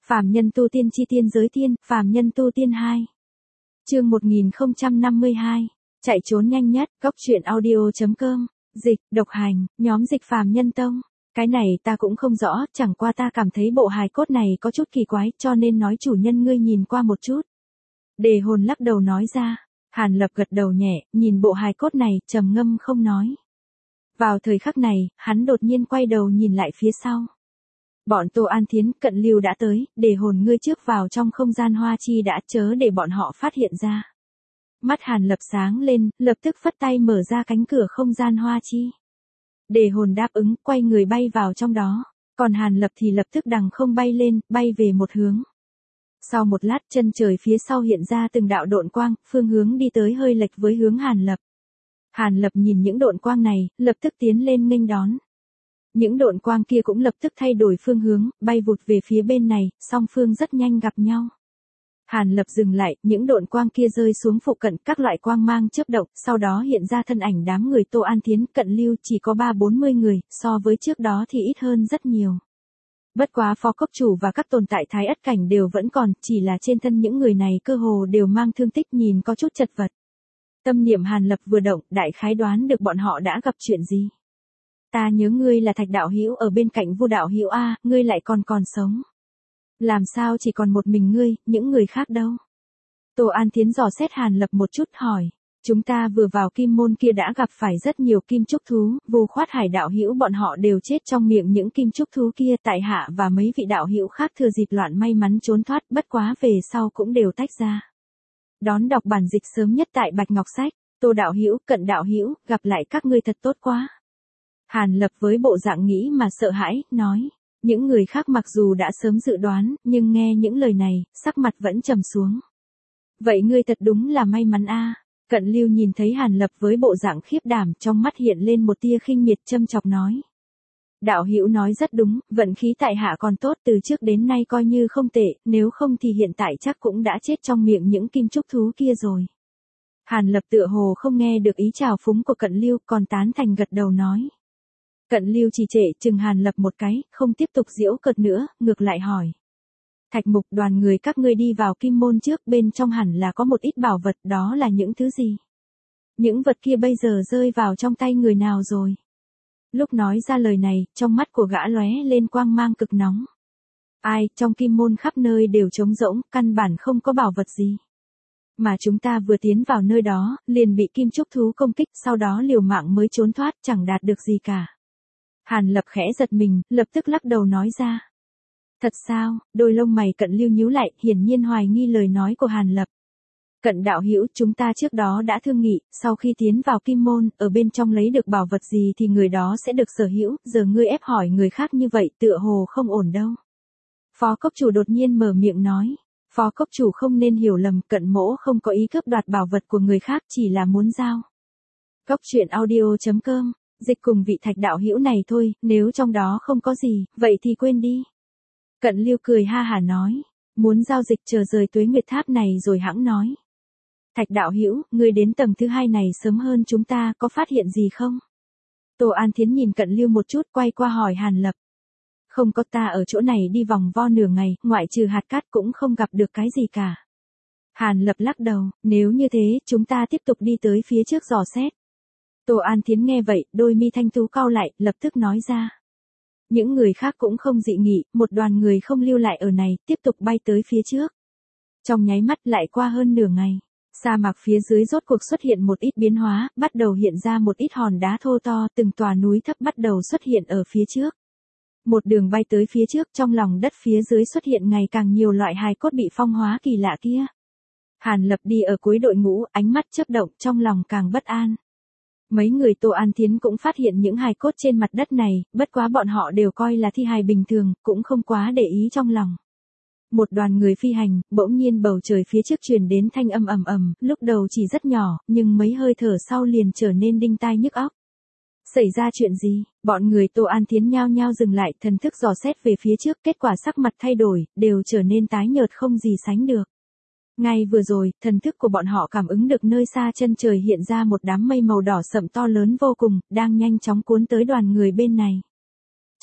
Phàm nhân tu tiên chi tiên giới tiên, phàm nhân tu tiên 2. Chương 1052. Chạy trốn nhanh nhất, góc truyện audio.com. Dịch, độc hành, nhóm dịch phàm nhân tông. Cái này ta cũng không rõ, chẳng qua ta cảm thấy bộ hài cốt này có chút kỳ quái, cho nên nói chủ nhân ngươi nhìn qua một chút. Đề hồn lắc đầu nói ra. Hàn Lập gật đầu nhẹ, nhìn bộ hài cốt này, trầm ngâm không nói. Vào thời khắc này, hắn đột nhiên quay đầu nhìn lại phía sau. Bọn Tô An Thiến, Cận Lưu đã tới, để hồn ngươi trước vào trong không gian hoa chi đã, chớ để bọn họ phát hiện ra. Mắt Hàn Lập sáng lên, lập tức phất tay mở ra cánh cửa không gian hoa chi. Để hồn đáp ứng, quay người bay vào trong đó, còn Hàn Lập thì lập tức đằng không bay lên, bay về một hướng. Sau một lát chân trời phía sau hiện ra từng đạo độn quang, phương hướng đi tới hơi lệch với hướng Hàn Lập. Hàn Lập nhìn những độn quang này, lập tức tiến lên nghênh đón. Những độn quang kia cũng lập tức thay đổi phương hướng, bay vụt về phía bên này, song phương rất nhanh gặp nhau. Hàn Lập dừng lại, những độn quang kia rơi xuống phụ cận, các loại quang mang chớp động, sau đó hiện ra thân ảnh đám người Tô An Thiến, Cận Lưu chỉ có 30-40 người, so với trước đó thì ít hơn rất nhiều. Bất quá Phó Cốc Chủ và các tồn tại Thái Ất Cảnh đều vẫn còn, chỉ là trên thân những người này cơ hồ đều mang thương tích, nhìn có chút chật vật. Tâm niệm Hàn Lập vừa động, đại khái đoán được bọn họ đã gặp chuyện gì. Ta nhớ ngươi là Thạch đạo hữu ở bên cạnh Vu đạo hữu a, ngươi lại còn sống. Làm sao chỉ còn một mình ngươi, những người khác đâu? Tô An Thiến dò xét Hàn Lập một chút hỏi. Chúng ta vừa vào kim môn kia đã gặp phải rất nhiều kim trúc thú, Vu Khoát Hải đạo hữu bọn họ đều chết trong miệng những kim trúc thú kia, tại hạ và mấy vị đạo hữu khác thừa dịp loạn may mắn trốn thoát, bất quá về sau cũng đều tách ra. Đón đọc bản dịch sớm nhất tại Bạch Ngọc Sách. Tô đạo hữu, Cận đạo hữu, gặp lại các ngươi thật tốt quá. Hàn Lập với bộ dạng nghĩ mà sợ hãi, nói. Những người khác mặc dù đã sớm dự đoán, nhưng nghe những lời này, sắc mặt vẫn trầm xuống. Vậy ngươi thật đúng là may mắn a. Cận Lưu nhìn thấy Hàn Lập với bộ dạng khiếp đảm, trong mắt hiện lên một tia khinh miệt châm chọc nói. Đạo hữu nói rất đúng, vận khí tại hạ còn tốt, từ trước đến nay coi như không tệ, nếu không thì hiện tại chắc cũng đã chết trong miệng những kim trúc thú kia rồi. Hàn Lập tựa hồ không nghe được ý chào phúng của Cận Lưu, còn tán thành gật đầu nói. Cận Lưu trì trệ chừng Hàn Lập một cái, không tiếp tục giễu cợt nữa, ngược lại hỏi. Thạch Mục, đoàn người các ngươi đi vào kim môn trước, bên trong hẳn là có một ít bảo vật, đó là những thứ gì? Những vật kia bây giờ rơi vào trong tay người nào rồi? Lúc nói ra lời này, trong mắt của gã lóe lên quang mang cực nóng. Ai, trong kim môn khắp nơi đều trống rỗng, căn bản không có bảo vật gì. Mà chúng ta vừa tiến vào nơi đó, liền bị kim trúc thú công kích, sau đó liều mạng mới trốn thoát, chẳng đạt được gì cả. Hàn Lập khẽ giật mình, lập tức lắc đầu nói ra. Thật sao? Đôi lông mày Cận Lưu nhíu lại, hiển nhiên hoài nghi lời nói của Hàn Lập. Cận đạo hữu, chúng ta trước đó đã thương nghị, sau khi tiến vào kim môn, ở bên trong lấy được bảo vật gì thì người đó sẽ được sở hữu, giờ ngươi ép hỏi người khác như vậy tựa hồ không ổn đâu. Phó Cốc Chủ đột nhiên mở miệng nói. Phó Cốc Chủ không nên hiểu lầm, Cận mỗ không có ý cướp đoạt bảo vật của người khác, chỉ là muốn giao. Góc truyện audio.com. Dịch cùng vị Thạch đạo hữu này thôi, nếu trong đó không có gì, vậy thì quên đi. Cận Lưu cười ha hả nói, muốn giao dịch chờ rời Tuế Nguyệt Tháp này rồi hãng nói. Thạch đạo hữu, ngươi đến tầng thứ 2 này sớm hơn chúng ta, có phát hiện gì không? Tô An Thiến nhìn Cận Lưu một chút, quay qua hỏi Hàn Lập. Không có, ta ở chỗ này đi vòng vo nửa ngày, ngoại trừ hạt cát cũng không gặp được cái gì cả. Hàn Lập lắc đầu, nếu như thế, chúng ta tiếp tục đi tới phía trước dò xét. Tô An Thiến nghe vậy, đôi mi thanh tú cau lại, lập tức nói ra. Những người khác cũng không dị nghị, một đoàn người không lưu lại ở này, tiếp tục bay tới phía trước. Trong nháy mắt lại qua hơn nửa ngày, sa mạc phía dưới rốt cuộc xuất hiện một ít biến hóa, bắt đầu hiện ra một ít hòn đá thô to, từng tòa núi thấp bắt đầu xuất hiện ở phía trước. Một đường bay tới phía trước, trong lòng đất phía dưới xuất hiện ngày càng nhiều loại hài cốt bị phong hóa kỳ lạ kia. Hàn Lập đi ở cuối đội ngũ, ánh mắt chớp động, trong lòng càng bất an. Mấy người Tô An Thiến cũng phát hiện những hài cốt trên mặt đất này, bất quá bọn họ đều coi là thi hài bình thường, cũng không quá để ý trong lòng. Một đoàn người phi hành, bỗng nhiên bầu trời phía trước truyền đến thanh âm ầm ầm, lúc đầu chỉ rất nhỏ, nhưng mấy hơi thở sau liền trở nên đinh tai nhức óc. Xảy ra chuyện gì? Bọn người Tô An Thiến nhao nhao dừng lại, thần thức dò xét về phía trước, kết quả sắc mặt thay đổi, đều trở nên tái nhợt không gì sánh được. Ngay vừa rồi, thần thức của bọn họ cảm ứng được nơi xa chân trời hiện ra một đám mây màu đỏ sậm to lớn vô cùng, đang nhanh chóng cuốn tới đoàn người bên này.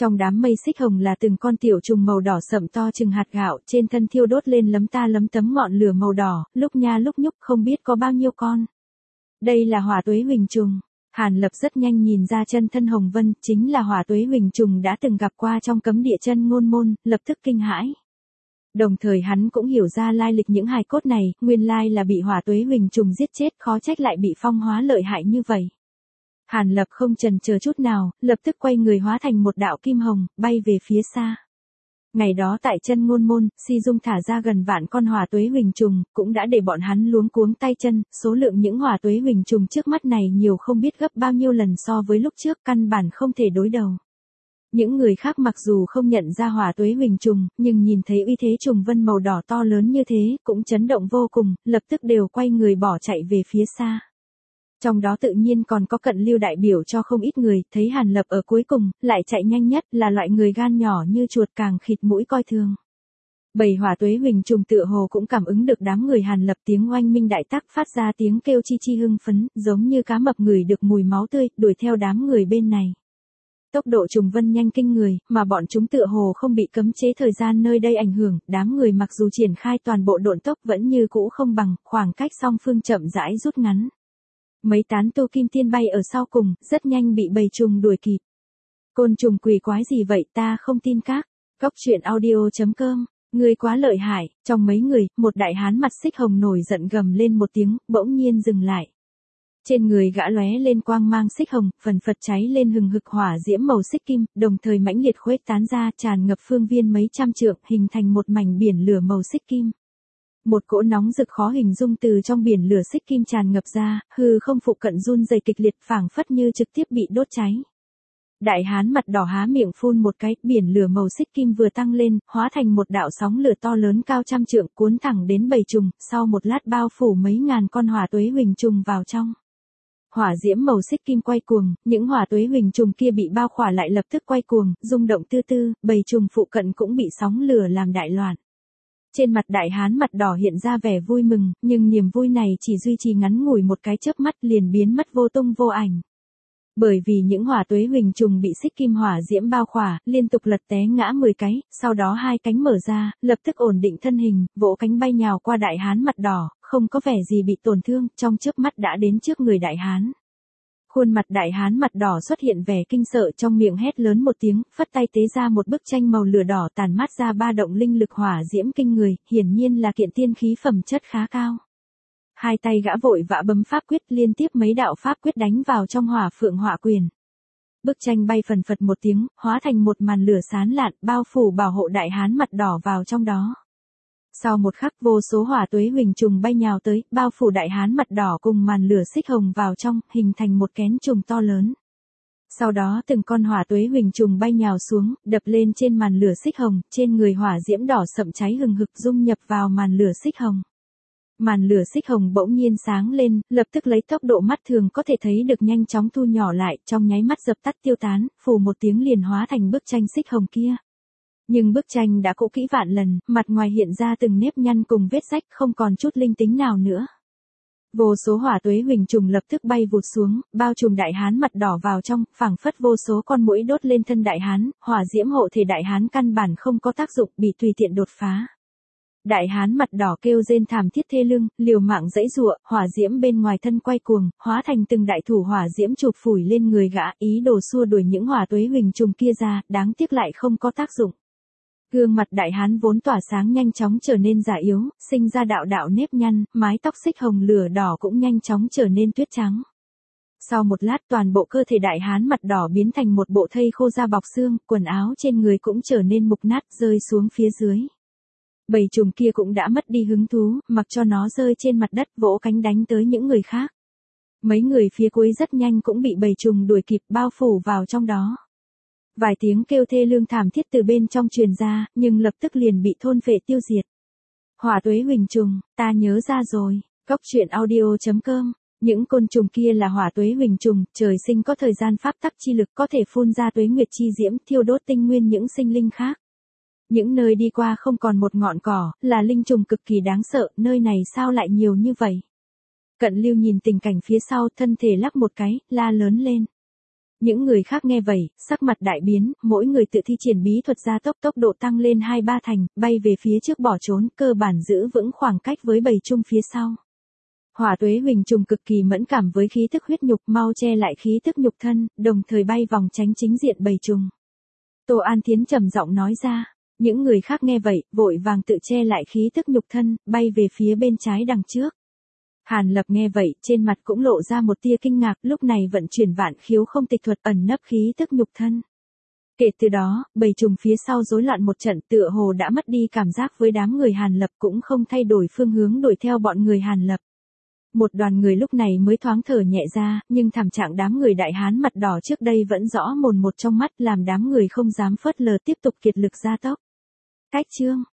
Trong đám mây xích hồng là từng con tiểu trùng màu đỏ sậm to chừng hạt gạo, trên thân thiêu đốt lên lấm ta lấm tấm ngọn lửa màu đỏ, lúc nha lúc nhúc không biết có bao nhiêu con. Đây là hỏa tuế huỳnh trùng. Hàn Lập rất nhanh nhìn ra chân thân Hồng Vân, chính là hỏa tuế huỳnh trùng đã từng gặp qua trong cấm địa chân ngôn môn, lập tức kinh hãi. Đồng thời hắn cũng hiểu ra lai lịch những hài cốt này, nguyên lai là bị hỏa tuế huỳnh trùng giết chết, khó trách lại bị phong hóa lợi hại như vậy. Hàn Lập không chần chờ chút nào, lập tức quay người hóa thành một đạo kim hồng, bay về phía xa. Ngày đó tại chân ngôn môn, Si Dung thả ra gần vạn con hỏa tuế huỳnh trùng, cũng đã để bọn hắn luống cuống tay chân, số lượng những hỏa tuế huỳnh trùng trước mắt này nhiều không biết gấp bao nhiêu lần so với lúc trước, căn bản không thể đối đầu. Những người khác mặc dù không nhận ra hỏa tuế huỳnh trùng, nhưng nhìn thấy uy thế trùng vân màu đỏ to lớn như thế, cũng chấn động vô cùng, lập tức đều quay người bỏ chạy về phía xa. Trong đó tự nhiên còn có Cận Lưu đại biểu cho không ít người, thấy Hàn Lập ở cuối cùng, lại chạy nhanh nhất, là loại người gan nhỏ như chuột càng khịt mũi coi thường. Bầy hỏa tuế huỳnh trùng tựa hồ cũng cảm ứng được đám người Hàn Lập tiếng oanh minh đại tác phát ra tiếng kêu chi chi hưng phấn, giống như cá mập ngửi được mùi máu tươi, đuổi theo đám người bên này. Tốc độ trùng vân nhanh kinh người, mà bọn chúng tựa hồ không bị cấm chế thời gian nơi đây ảnh hưởng, đám người mặc dù triển khai toàn bộ độn tốc vẫn như cũ không bằng, khoảng cách song phương chậm rãi rút ngắn. Mấy tán tu kim tiên bay ở sau cùng, rất nhanh bị bầy trùng đuổi kịp. Côn trùng quỷ quái gì vậy, ta không tin các. Góc truyện audio.com, ngươi quá lợi hại. Trong mấy người, một đại hán mặt xích hồng nổi giận gầm lên một tiếng, bỗng nhiên dừng lại. Trên người gã lóe lên quang mang xích hồng, phần phật cháy lên hừng hực hỏa diễm màu xích kim, đồng thời mãnh liệt khuếch tán ra, tràn ngập phương viên mấy trăm trượng, hình thành một mảnh biển lửa màu xích kim. Một cỗ nóng rực khó hình dung từ trong biển lửa xích kim tràn ngập ra, hư không phụ cận run rẩy kịch liệt, phảng phất như trực tiếp bị đốt cháy. Đại hán mặt đỏ há miệng phun một cái, biển lửa màu xích kim vừa tăng lên, hóa thành một đạo sóng lửa to lớn cao trăm trượng, cuốn thẳng đến bầy trùng, sau một lát bao phủ mấy ngàn con hỏa tuế huỳnh trùng vào trong. Hỏa diễm màu xích kim quay cuồng, những hỏa tuế huỳnh trùng kia bị bao khỏa lại lập tức quay cuồng, rung động tư tư, bầy trùng phụ cận cũng bị sóng lửa làm đại loạn. Trên mặt đại hán mặt đỏ hiện ra vẻ vui mừng, nhưng niềm vui này chỉ duy trì ngắn ngủi một cái chớp mắt liền biến mất vô tung vô ảnh. Bởi vì những hỏa tuế huỳnh trùng bị xích kim hỏa diễm bao khỏa, liên tục lật té ngã 10 cái, sau đó hai cánh mở ra, lập tức ổn định thân hình, vỗ cánh bay nhào qua đại hán mặt đỏ, không có vẻ gì bị tổn thương, trong chớp mắt đã đến trước người đại hán. Khuôn mặt đại hán mặt đỏ xuất hiện vẻ kinh sợ, trong miệng hét lớn một tiếng, phất tay tế ra một bức tranh màu lửa đỏ tàn mát ra ba động linh lực hỏa diễm kinh người, hiển nhiên là kiện tiên khí phẩm chất khá cao. Hai tay gã vội vã bấm pháp quyết, liên tiếp mấy đạo pháp quyết đánh vào trong hỏa phượng hỏa quyền. Bức tranh bay phần phật một tiếng, hóa thành một màn lửa sáng lạn, bao phủ bảo hộ đại hán mặt đỏ vào trong đó. Sau một khắc, vô số hỏa tuế huỳnh trùng bay nhào tới, bao phủ đại hán mặt đỏ cùng màn lửa xích hồng vào trong, hình thành một kén trùng to lớn. Sau đó từng con hỏa tuế huỳnh trùng bay nhào xuống, đập lên trên màn lửa xích hồng, trên người hỏa diễm đỏ sậm cháy hừng hực dung nhập vào màn lửa xích hồng. Màn lửa xích hồng bỗng nhiên sáng lên, lập tức lấy tốc độ mắt thường có thể thấy được nhanh chóng thu nhỏ lại, trong nháy mắt dập tắt tiêu tán, phù một tiếng liền hóa thành bức tranh xích hồng kia. Nhưng bức tranh đã cũ kỹ vạn lần, mặt ngoài hiện ra từng nếp nhăn cùng vết rách, không còn chút linh tính nào nữa. Vô số hỏa tuế huỳnh trùng lập tức bay vụt xuống, bao trùm đại hán mặt đỏ vào trong, phảng phất vô số con muỗi đốt lên thân đại hán, hỏa diễm hộ thể đại hán căn bản không có tác dụng, bị tùy tiện đột phá. Đại hán mặt đỏ kêu rên thảm thiết thê lương, liều mạng giãy giụa, hỏa diễm bên ngoài thân quay cuồng, hóa thành từng đại thủ hỏa diễm chụp phủi lên người gã, ý đồ xua đuổi những hỏa tuế huỳnh trùng kia ra, đáng tiếc lại không có tác dụng. Gương mặt đại hán vốn tỏa sáng nhanh chóng trở nên già yếu, sinh ra đạo đạo nếp nhăn, mái tóc xích hồng lửa đỏ cũng nhanh chóng trở nên tuyết trắng. Sau một lát toàn bộ cơ thể đại hán mặt đỏ biến thành một bộ thây khô da bọc xương, quần áo trên người cũng trở nên mục nát rơi xuống phía dưới. Bầy trùng kia cũng đã mất đi hứng thú, mặc cho nó rơi trên mặt đất vỗ cánh đánh tới những người khác. Mấy người phía cuối rất nhanh cũng bị bầy trùng đuổi kịp bao phủ vào trong đó. Vài tiếng kêu thê lương thảm thiết từ bên trong truyền ra, nhưng lập tức liền bị thôn phệ tiêu diệt. Hỏa tuế huỳnh trùng, ta nhớ ra rồi. Góc truyện audio.com. Những côn trùng kia là hỏa tuế huỳnh trùng, trời sinh có thời gian pháp tắc chi lực, có thể phun ra tuế nguyệt chi diễm, thiêu đốt tinh nguyên những sinh linh khác. Những nơi đi qua không còn một ngọn cỏ, là linh trùng cực kỳ đáng sợ, nơi này sao lại nhiều như vậy? Cận Lưu nhìn tình cảnh phía sau, thân thể lắc một cái, la lớn lên. Những người khác nghe vậy, sắc mặt đại biến, mỗi người tự thi triển bí thuật gia tốc độ tăng lên 2-3 thành, bay về phía trước bỏ trốn, cơ bản giữ vững khoảng cách với bầy chung phía sau. Hỏa Tuế Huỳnh trùng cực kỳ mẫn cảm với khí tức huyết nhục, mau che lại khí tức nhục thân, đồng thời bay vòng tránh chính diện bầy trùng. Tô An Thiến trầm giọng nói ra, những người khác nghe vậy, vội vàng tự che lại khí tức nhục thân, bay về phía bên trái đằng trước. Hàn Lập nghe vậy, trên mặt cũng lộ ra một tia kinh ngạc, lúc này vận chuyển vạn khiếu không tịch thuật ẩn nấp khí tức nhục thân. Kể từ đó, bầy trùng phía sau rối loạn một trận, tựa hồ đã mất đi cảm giác với đám người Hàn Lập, cũng không thay đổi phương hướng đuổi theo bọn người Hàn Lập. Một đoàn người lúc này mới thoáng thở nhẹ ra, nhưng thảm trạng đám người đại hán mặt đỏ trước đây vẫn rõ mồn một trong mắt, làm đám người không dám phớt lờ, tiếp tục kiệt lực gia tốc. Cách chương